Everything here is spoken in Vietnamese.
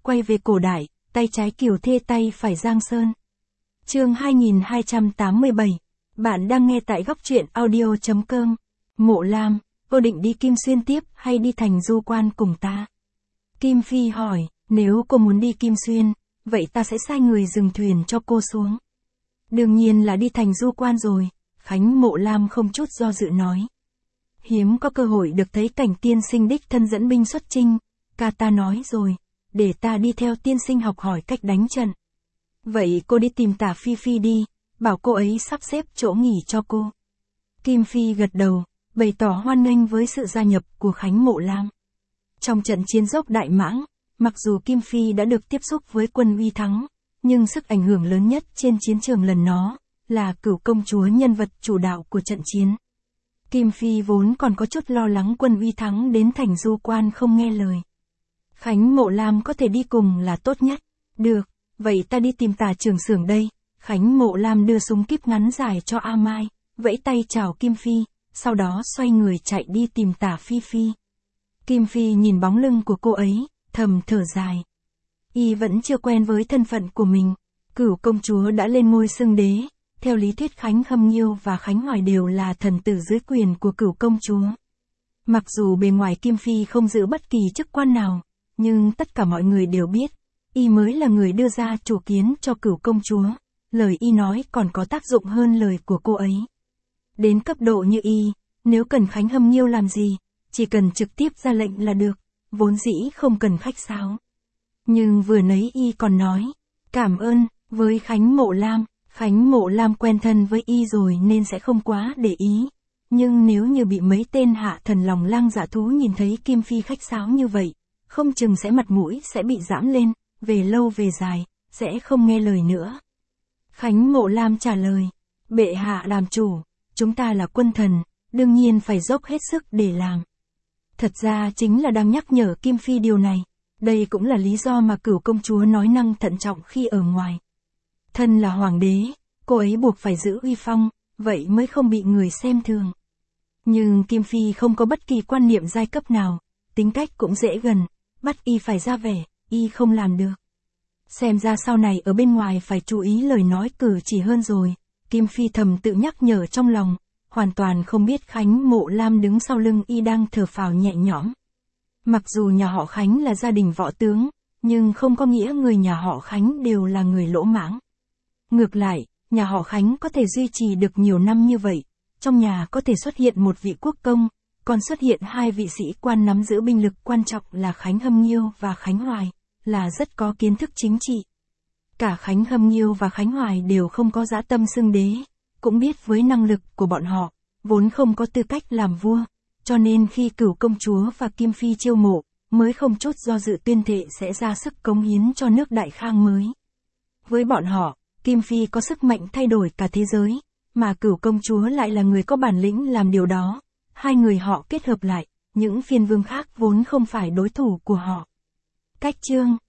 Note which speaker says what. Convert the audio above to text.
Speaker 1: quay về cổ đại, tay trái Kiều Thê tay phải Giang Sơn. Chương 2287. Bạn đang nghe tại góc truyện audio.com. Mộ Lam, cô định đi Kim Xuyên tiếp hay đi thành Du Quan cùng ta? Kim Phi hỏi, nếu cô muốn đi Kim Xuyên, vậy ta sẽ sai người dừng thuyền cho cô xuống. Đương nhiên là đi thành Du Quan rồi, Khánh Mộ Lam không chút do dự nói. Hiếm có cơ hội được thấy cảnh tiên sinh đích thân dẫn binh xuất chinh, ca ta nói rồi, để ta đi theo tiên sinh học hỏi cách đánh trận. Vậy cô đi tìm Tả Phi Phi đi, bảo cô ấy sắp xếp chỗ nghỉ cho cô. Kim Phi gật đầu, bày tỏ hoan nghênh với sự gia nhập của Khánh Mộ Lam. Trong trận chiến dốc Đại Mãng, mặc dù Kim Phi đã được tiếp xúc với quân Uy Thắng, nhưng sức ảnh hưởng lớn nhất trên chiến trường lần đó là Cửu công chúa, nhân vật chủ đạo của trận chiến. Kim Phi vốn còn có chút lo lắng quân Uy Thắng đến thành Du Quan không nghe lời. Khánh Mộ Lam có thể đi cùng là tốt nhất. Được, vậy ta đi tìm Tả trưởng xưởng đây. Khánh Mộ Lam đưa súng kíp ngắn dài cho A Mai, vẫy tay chào Kim Phi, sau đó xoay người chạy đi tìm Tả Phi Phi. Kim Phi nhìn bóng lưng của cô ấy, thầm thở dài. Y vẫn chưa quen với thân phận của mình. Cửu công chúa đã lên ngôi xưng đế, theo lý thuyết Khánh Hâm Nghiêu và Khánh Hoài đều là thần tử dưới quyền của Cửu công chúa. Mặc dù bề ngoài Kim Phi không giữ bất kỳ chức quan nào, nhưng tất cả mọi người đều biết, Y mới là người đưa ra chủ kiến cho Cửu công chúa, lời Y nói còn có tác dụng hơn lời của cô ấy. Đến cấp độ như Y, nếu cần Khánh Hâm Nghiêu làm gì, chỉ cần trực tiếp ra lệnh là được, vốn dĩ không cần khách sáo. Nhưng vừa nấy Y còn nói, cảm ơn, với Khánh Mộ Lam. Khánh Mộ Lam quen thân với Y rồi nên sẽ không quá để ý. Nhưng nếu như bị mấy tên hạ thần lòng lang dạ thú nhìn thấy Kim Phi khách sáo như vậy, không chừng sẽ mặt mũi sẽ bị giãn lên, về lâu về dài, sẽ không nghe lời nữa. Khánh Mộ Lam trả lời, bệ hạ làm chủ, chúng ta là quân thần, đương nhiên phải dốc hết sức để làm. Thật ra chính là đang nhắc nhở Kim Phi điều này. Đây cũng là lý do mà Cửu công chúa nói năng thận trọng khi ở ngoài. Thân là hoàng đế, cô ấy buộc phải giữ uy phong, vậy mới không bị người xem thường. Nhưng Kim Phi không có bất kỳ quan niệm giai cấp nào, tính cách cũng dễ gần, bắt Y phải ra vẻ, Y không làm được. Xem ra sau này ở bên ngoài phải chú ý lời nói cử chỉ hơn rồi, Kim Phi thầm tự nhắc nhở trong lòng, hoàn toàn không biết Khánh Mộ Lam đứng sau lưng Y đang thở phào nhẹ nhõm. Mặc dù nhà họ Khánh là gia đình võ tướng, nhưng không có nghĩa người nhà họ Khánh đều là người lỗ mãng. Ngược lại, nhà họ Khánh có thể duy trì được nhiều năm như vậy, trong nhà có thể xuất hiện một vị quốc công, còn xuất hiện hai vị sĩ quan nắm giữ binh lực quan trọng là Khánh Hâm Nghiêu và Khánh Hoài, là rất có kiến thức chính trị. Cả Khánh Hâm Nghiêu và Khánh Hoài đều không có dã tâm xưng đế, cũng biết với năng lực của bọn họ, vốn không có tư cách làm vua, cho nên khi Cửu công chúa và Kim Phi chiêu mộ, mới không chút do dự tuyên thệ sẽ ra sức cống hiến cho nước Đại Khang mới. Với bọn họ, Kim Phi có sức mạnh thay đổi cả thế giới, mà Cửu công chúa lại là người có bản lĩnh làm điều đó. Hai người họ kết hợp lại, những phiên vương khác vốn không phải đối thủ của họ. Cách chương